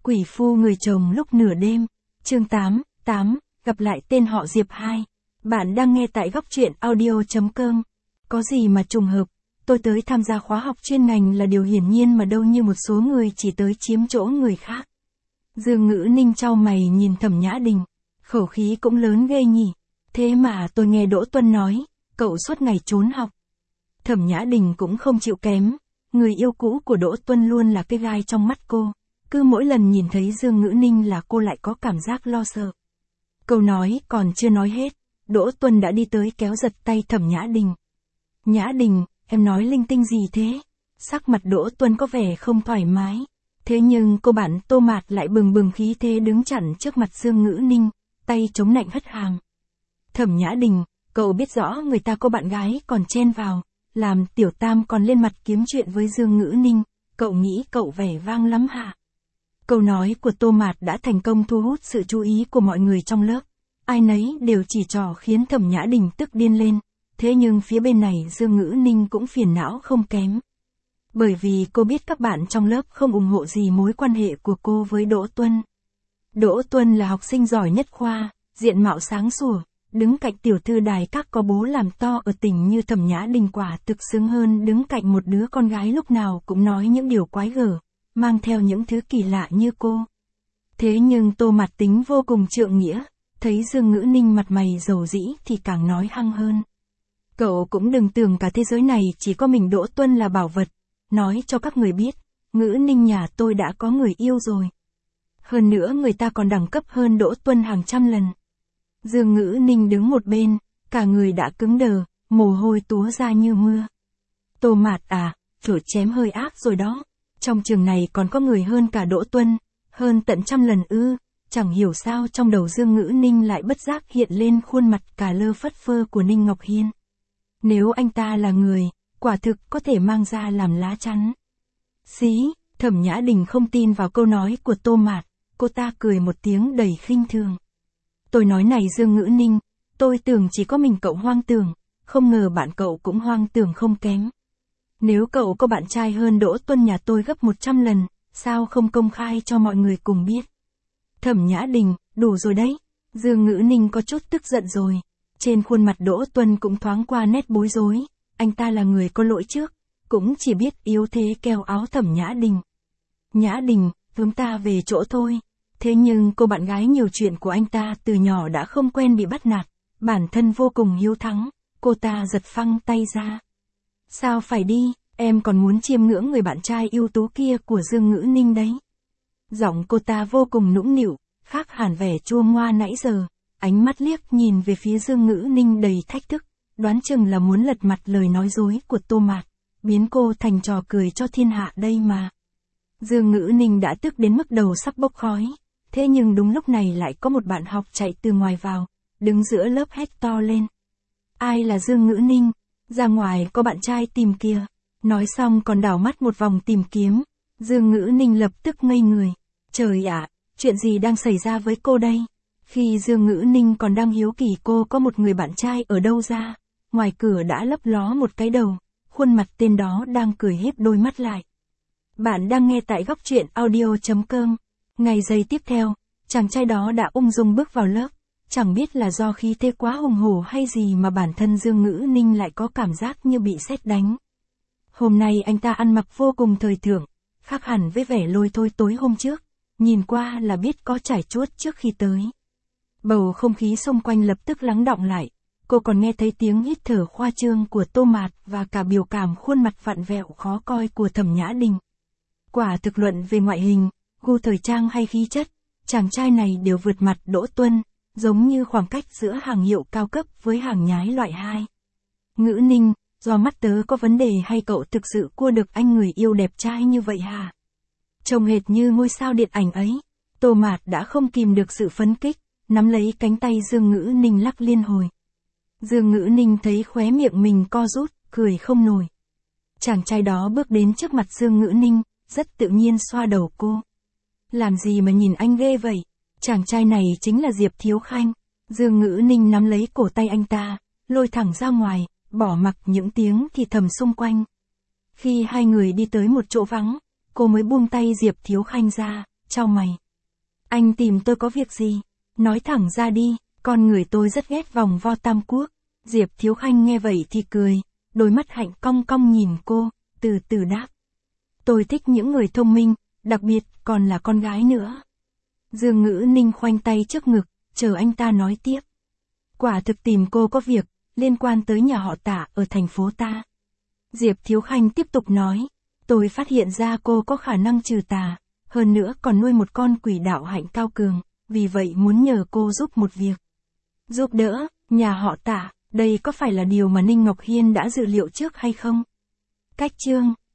Quỷ phu người chồng lúc nửa đêm. Chương 8, gặp lại tên họ Diệp 2. Bạn đang nghe tại góc truyện audio.com. Có gì mà trùng hợp, tôi tới tham gia khóa học chuyên ngành là điều hiển nhiên mà đâu như một số người chỉ tới chiếm chỗ người khác. Dương Ngữ Ninh chau mày nhìn Thẩm Nhã Đình, khẩu khí cũng lớn ghê nhỉ. Thế mà tôi nghe Đỗ Tuân nói, cậu suốt ngày trốn học. Thẩm Nhã Đình cũng không chịu kém, người yêu cũ của Đỗ Tuân luôn là cái gai trong mắt cô. Cứ mỗi lần nhìn thấy Dương Ngữ Ninh là cô lại có cảm giác lo sợ. Câu nói còn chưa nói hết, Đỗ Tuân đã đi tới kéo giật tay Thẩm Nhã Đình. Nhã Đình, em nói linh tinh gì thế? Sắc mặt Đỗ Tuân có vẻ không thoải mái. Thế nhưng cô bạn Tô Mạt lại bừng bừng khí thế đứng chặn trước mặt Dương Ngữ Ninh, tay chống nạnh hất hàm. Thẩm Nhã Đình, cậu biết rõ người ta có bạn gái còn chen vào, làm tiểu tam còn lên mặt kiếm chuyện với Dương Ngữ Ninh, cậu nghĩ cậu vẻ vang lắm hả? Câu nói của Tô Mạt đã thành công thu hút sự chú ý của mọi người trong lớp. Ai nấy đều chỉ trỏ khiến Thẩm Nhã Đình tức điên lên. Thế nhưng phía bên này Dương Ngữ Ninh cũng phiền não không kém. Bởi vì cô biết các bạn trong lớp không ủng hộ gì mối quan hệ của cô với Đỗ Tuân. Đỗ Tuân là học sinh giỏi nhất khoa, diện mạo sáng sủa, đứng cạnh tiểu thư đài các có bố làm to ở tỉnh như Thẩm Nhã Đình quả thực xứng hơn đứng cạnh một đứa con gái lúc nào cũng nói những điều quái gở, mang theo những thứ kỳ lạ như cô. Thế nhưng Tô Mạt tính vô cùng trượng nghĩa, thấy Dương Ngữ Ninh mặt mày dầu dĩ thì càng nói hăng hơn. Cậu cũng đừng tưởng cả thế giới này chỉ có mình Đỗ Tuân là bảo vật, nói cho các người biết, Ngữ Ninh nhà tôi đã có người yêu rồi. Hơn nữa người ta còn đẳng cấp hơn Đỗ Tuân hàng trăm lần. Dương Ngữ Ninh đứng một bên, cả người đã cứng đờ, mồ hôi túa ra như mưa. Tô Mạt à, chỗ chém hơi ác rồi đó. Trong trường này còn có người hơn cả Đỗ Tuân, hơn tận trăm lần ư, chẳng hiểu sao trong đầu Dương Ngữ Ninh lại bất giác hiện lên khuôn mặt cà lơ phất phơ của Ninh Ngọc Hiên. Nếu anh ta là người, quả thực có thể mang ra làm lá chắn. Xí, Thẩm Nhã Đình không tin vào câu nói của Tô Mạt, cô ta cười một tiếng đầy khinh thường. Tôi nói này Dương Ngữ Ninh, tôi tưởng chỉ có mình cậu hoang tưởng, không ngờ bạn cậu cũng hoang tưởng không kém. Nếu cậu có bạn trai hơn Đỗ Tuân nhà tôi gấp 100 lần, sao không công khai cho mọi người cùng biết? Thẩm Nhã Đình, đủ rồi đấy. Dương Ngữ Ninh có chút tức giận rồi. Trên khuôn mặt Đỗ Tuân cũng thoáng qua nét bối rối. Anh ta là người có lỗi trước, cũng chỉ biết yếu thế keo áo Thẩm Nhã Đình. Nhã Đình, chúng ta về chỗ thôi. Thế nhưng cô bạn gái nhiều chuyện của anh ta từ nhỏ đã không quen bị bắt nạt. Bản thân vô cùng hiếu thắng, cô ta giật phăng tay ra. Sao phải đi, em còn muốn chiêm ngưỡng người bạn trai ưu tú kia của Dương Ngữ Ninh đấy. Giọng cô ta vô cùng nũng nịu, khác hẳn vẻ chua ngoa nãy giờ, ánh mắt liếc nhìn về phía Dương Ngữ Ninh đầy thách thức, đoán chừng là muốn lật mặt lời nói dối của Tô Mạt, biến cô thành trò cười cho thiên hạ đây mà. Dương Ngữ Ninh đã tức đến mức đầu sắp bốc khói, thế nhưng đúng lúc này lại có một bạn học chạy từ ngoài vào, đứng giữa lớp hét to lên. Ai là Dương Ngữ Ninh? Ra ngoài có bạn trai tìm kìa. Nói xong còn đảo mắt một vòng tìm kiếm. Dương Ngữ Ninh lập tức ngây người. Trời ạ, chuyện gì đang xảy ra với cô đây? Khi Dương Ngữ Ninh còn đang hiếu kỳ cô có một người bạn trai ở đâu ra, ngoài cửa đã lấp ló một cái đầu, khuôn mặt tên đó đang cười híp đôi mắt lại. Bạn đang nghe tại góc truyện audio.com. Ngày giây tiếp theo, chàng trai đó đã ung dung bước vào lớp. Chẳng biết là do khí thế quá hùng hổ hay gì mà bản thân Dương Ngữ Ninh lại có cảm giác như bị sét đánh. Hôm nay anh ta ăn mặc vô cùng thời thượng, khác hẳn với vẻ lôi thôi tối hôm trước, nhìn qua là biết có trải chuốt trước khi tới. Bầu không khí xung quanh lập tức lắng đọng lại, cô còn nghe thấy tiếng hít thở khoa trương của Tô Mạt và cả biểu cảm khuôn mặt vặn vẹo khó coi của Thẩm Nhã Đình. Quả thực luận về ngoại hình, gu thời trang hay khí chất, chàng trai này đều vượt mặt Đỗ Tuân. Giống như khoảng cách giữa hàng hiệu cao cấp với hàng nhái loại 2. Ngữ Ninh, do mắt tớ có vấn đề hay cậu thực sự cua được anh người yêu đẹp trai như vậy hả? Trông hệt như ngôi sao điện ảnh ấy. Tô Mạt đã không kìm được sự phấn kích, nắm lấy cánh tay Dương Ngữ Ninh lắc liên hồi. Dương Ngữ Ninh thấy khóe miệng mình co rút, cười không nổi. Chàng trai đó bước đến trước mặt Dương Ngữ Ninh, rất tự nhiên xoa đầu cô. Làm gì mà nhìn anh ghê vậy? Chàng trai này chính là Diệp Thiếu Khanh. Dương Ngữ Ninh nắm lấy cổ tay anh ta, lôi thẳng ra ngoài, bỏ mặc những tiếng thì thầm xung quanh. Khi hai người đi tới một chỗ vắng, cô mới buông tay Diệp Thiếu Khanh ra, chau mày. Anh tìm tôi có việc gì? Nói thẳng ra đi, con người tôi rất ghét vòng vo tam quốc. Diệp Thiếu Khanh nghe vậy thì cười, đôi mắt hạnh cong cong nhìn cô, từ từ đáp. Tôi thích những người thông minh, đặc biệt còn là con gái nữa. Dương Ngữ Ninh khoanh tay trước ngực, chờ anh ta nói tiếp. Quả thực tìm cô có việc, liên quan tới nhà họ Tạ ở thành phố ta. Diệp Thiếu Khanh tiếp tục nói, tôi phát hiện ra cô có khả năng trừ tà, hơn nữa còn nuôi một con quỷ đạo hạnh cao cường, vì vậy muốn nhờ cô giúp một việc. Giúp đỡ, nhà họ Tạ, đây có phải là điều mà Ninh Ngọc Hiên đã dự liệu trước hay không? Cách chương